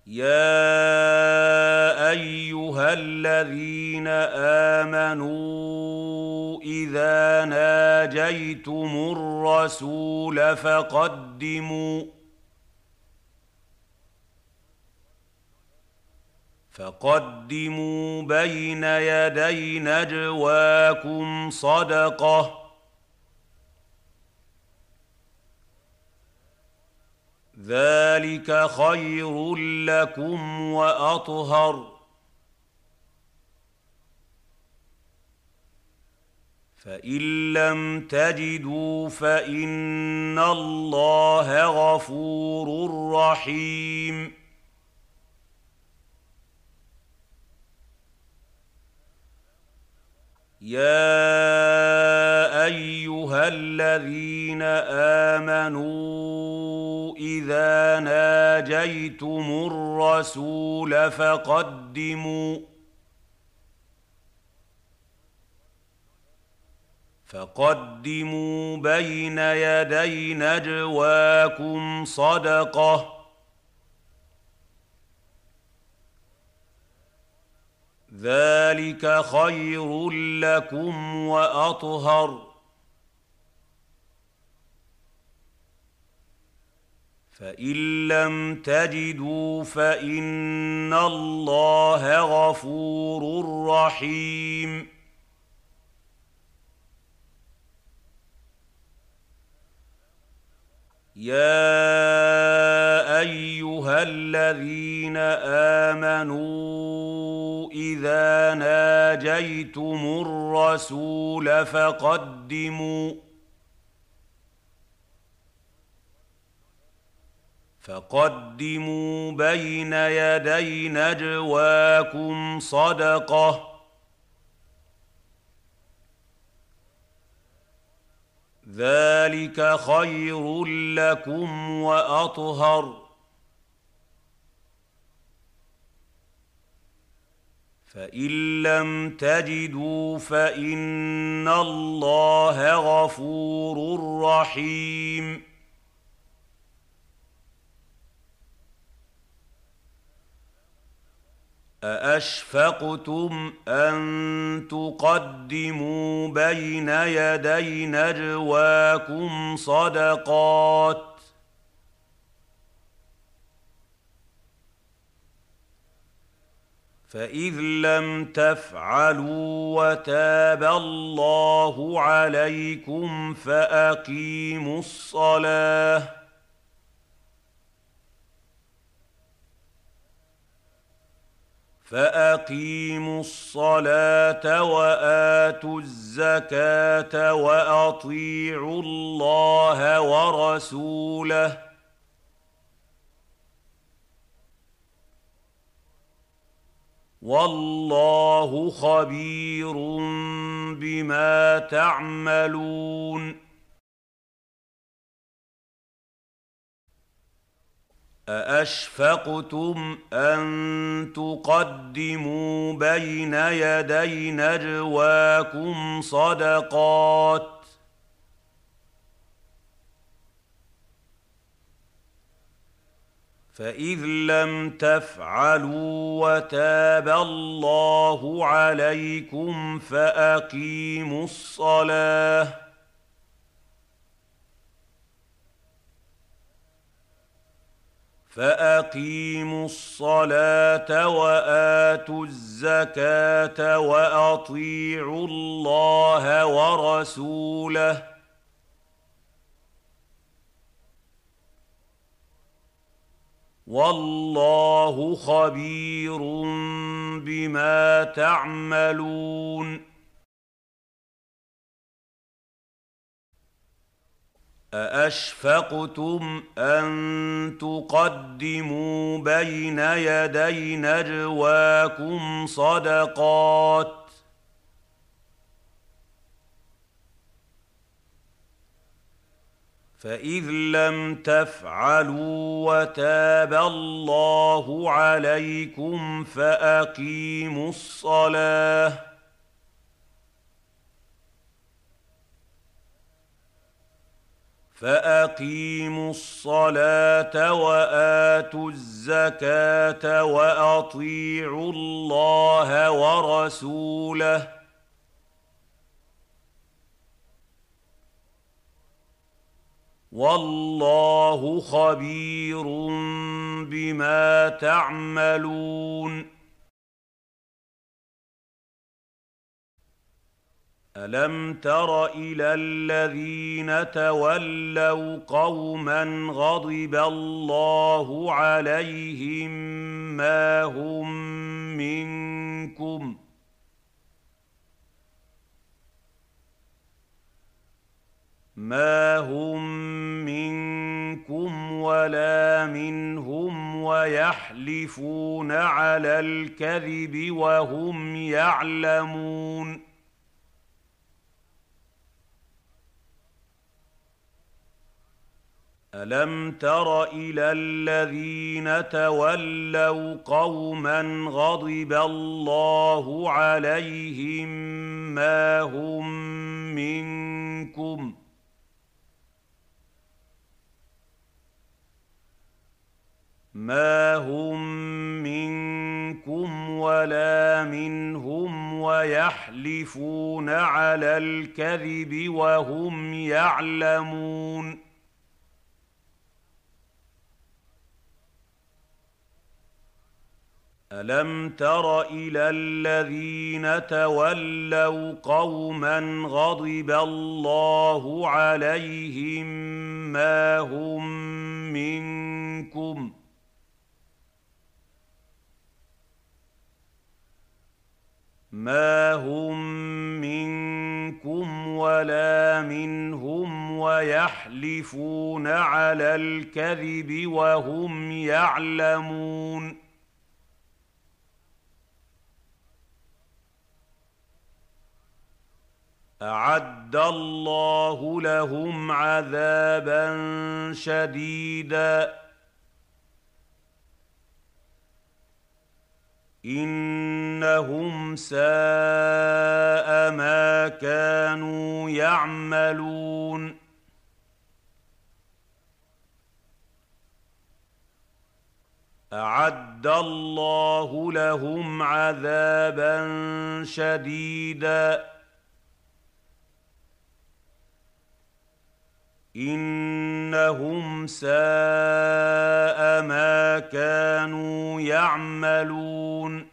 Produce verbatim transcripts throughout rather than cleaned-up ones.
يا أيها الذين آمنوا إذا ناجيتم الرسول فقدموا فقدموا بين يدي نجواكم صدقة ذلك خير لكم وأطهر فإن لم تجدوا فإن الله غفور رحيم يا أيها الذين آمنوا إذا ناجيتم الرسول فقدموا فقدموا بين يدي نجواكم صدقة ذلك خير لكم وأطهر فإن لم تجدوا فإن الله غفور رحيم يا أيها الذين آمنوا إذا ناجيتم الرسول فقدموا فقدموا بين يدي نجواكم صدقة ذلك خير لكم وأطهر فإن لم تجدوا فإن الله غفور رحيم أأشفقتم أن تقدموا بين يدي نجواكم صدقات فإذ لم تفعلوا وتاب الله عليكم فأقيموا الصلاة فأقيموا الصلاة وآتوا الزكاة وأطيعوا الله ورسوله والله خبير بما تعملون أأشفقتم أن تقدموا بين يدي نجواكم صدقات فإذ لم تفعلوا وتاب الله عليكم فأقيموا الصلاة فأقيموا الصلاة وآتوا الزكاة وأطيعوا الله ورسوله والله خبير بما تعملون أأشفقتم أن تقدموا بين يدي نجواكم صدقات فإذ لم تفعلوا وتاب الله عليكم فأقيموا الصلاة فأقيموا الصلاة وآتوا الزكاة وأطيعوا الله ورسوله والله خبير بما تعملون ألم تر إلى الذين تولوا قوما غضب الله عليهم ما هم منكم ما هم منكم ولا منهم ويحلفون على الكذب وهم يعلمون ألم تر إلى الذين تولوا قوما غضب الله عليهم ما هم منكم ما هم منكم ولا منهم ويحلفون على الكذب وهم يعلمون ألم تر إلى الذين تولوا قوما غضب الله عليهم ما هم منكم ما هم منكم ولا منهم ويحلفون على الكذب وهم يعلمون أعد الله لهم عذابا شديدا إنهم ساء ما كانوا يعملون أعد الله لهم عذابا شديدا إنهم ساء ما كانوا يعملون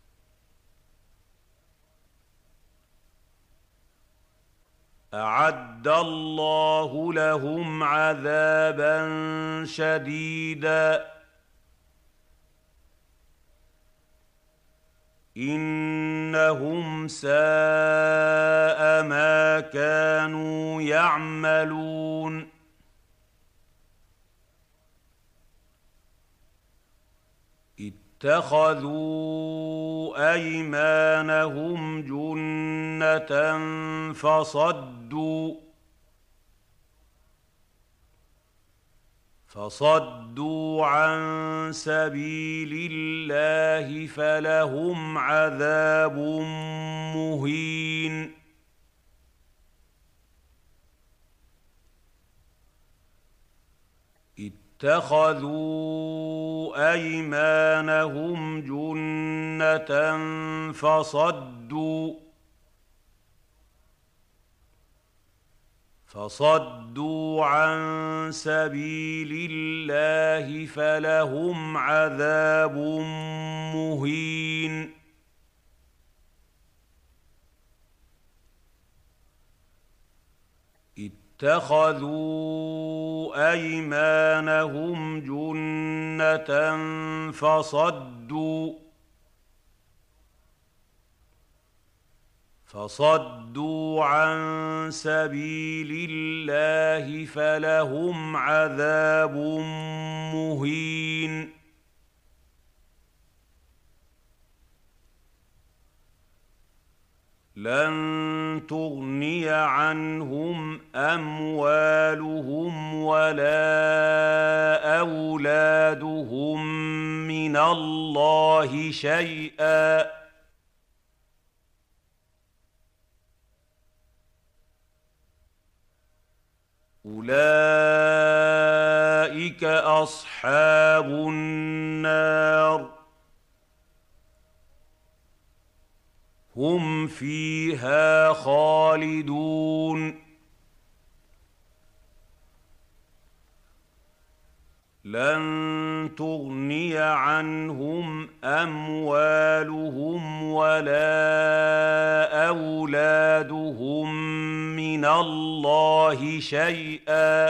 أعد الله لهم عذابا شديدا إنهم ساء ما كانوا يعملون اتخذوا أيمانهم جنة فصدوا فصدوا عن سبيل الله فلهم عذاب مهين اتخذوا أيمانهم جنة فصدوا فصدوا عن سبيل الله فلهم عذاب مهين اتخذوا أيمانهم جنة فصدوا فصدوا عن سبيل الله فلهم عذاب مهين لن تغني عنهم أموالهم ولا أولادهم من الله شيئا أولئك أصحاب النار هم فيها خالدون لن تغني عنهم أموالهم ولا أولادهم من الله شيئا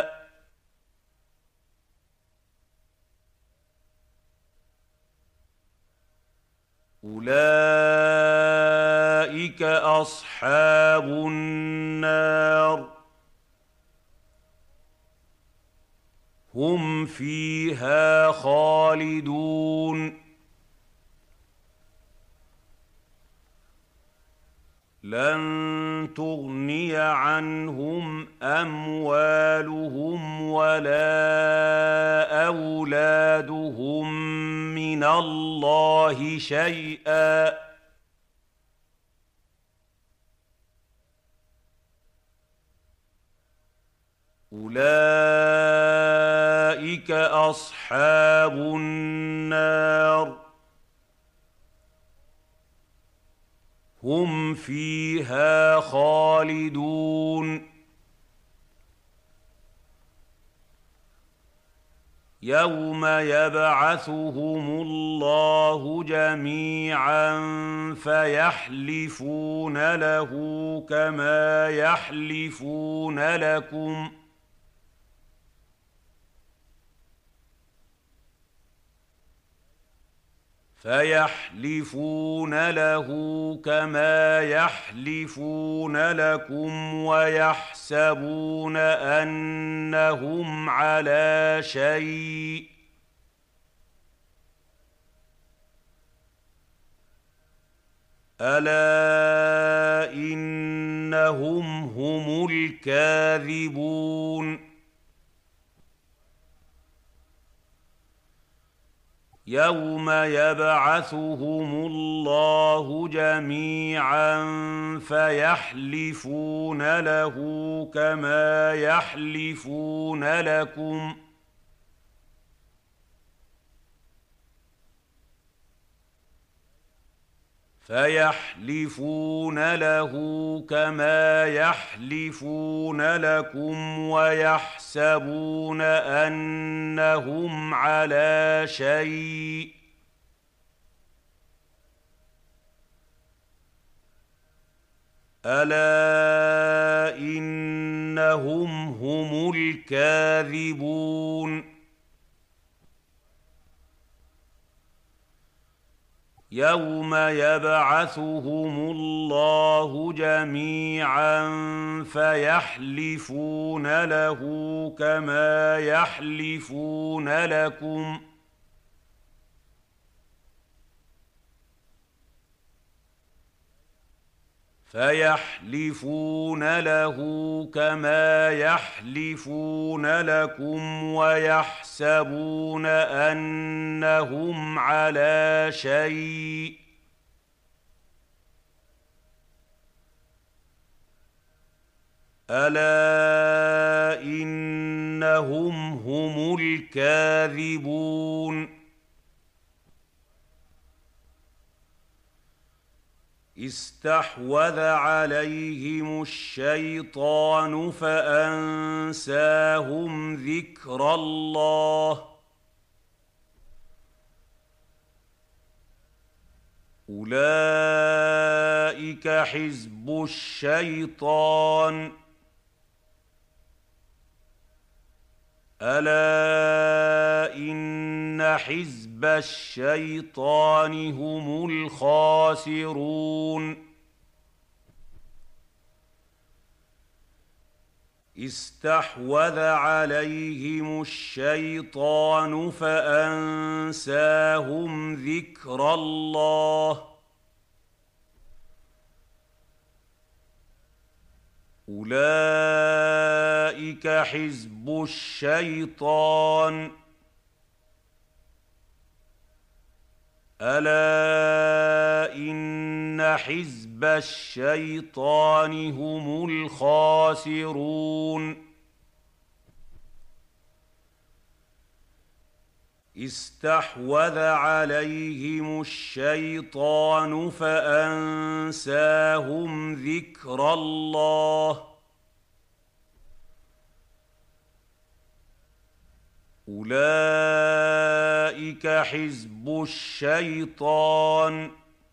أولئك أصحاب النار هم فيها خالدون لن تغني عنهم أموالهم ولا أولادهم من الله شيئا أولئك أصحاب النار هم فيها خالدون يوم يبعثهم الله جميعا فيحلفون له كما يحلفون لكم فيحلفون له كما يحلفون لكم ويحسبون أنهم على شيء ألا إنهم هم الكاذبون يوم يبعثهم الله جميعا فيحلفون له كما يحلفون لكم فيحلفون له كما يحلفون لكم ويحسبون أنهم على شيء ألا إنهم هم الكاذبون يوم يبعثهم الله جميعا فيحلفون له كما يحلفون لكم فيحلفون له كما يحلفون لكم ويحسبون أنهم على شيء ألا إنهم هم الكاذبون استحوذ عليهم الشيطان فأنساهم ذكر الله أولئك حزب الشيطان ألا إن حزب الشيطان هم الخاسرون استحوذ عليهم الشيطان فأنساهم ذكر الله أولئك حزب الشيطان ألا إن حزب الشيطان هم الخاسرون استحوذ عليهم الشيطان فأنساهم ذكر الله أولئك حزب الشيطان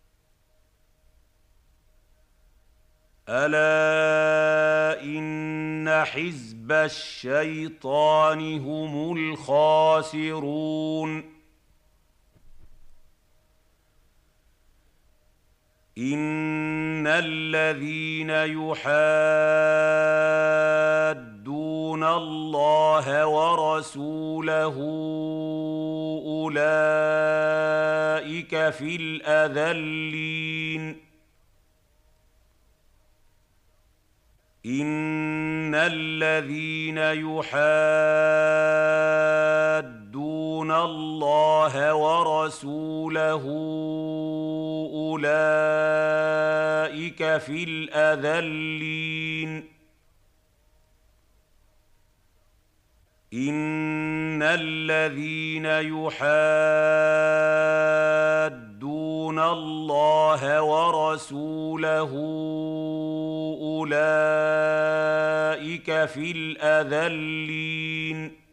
ألا إن حزب الشيطان هم الخاسرون إن الذين يحادون الله ورسوله أولئك في الأذلين إن الذين يحادون الله ورسوله أولئك في الأذلين إن الذين يحادون الله ورسوله أولئك في الأذلين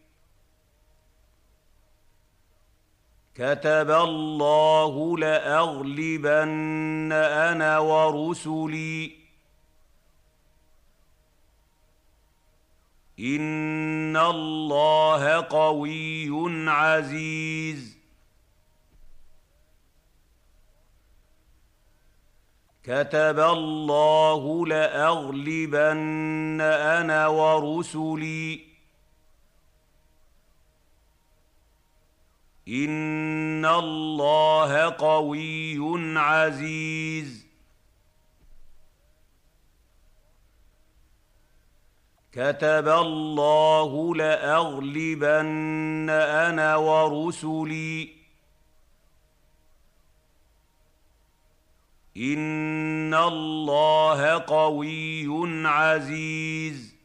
كتب الله لأغلبن أنا ورسلي إن الله قوي عزيز كتب الله لأغلبن أنا ورسلي إن الله قوي عزيز كتب الله لأغلبن أنا ورسلي إن الله قوي عزيز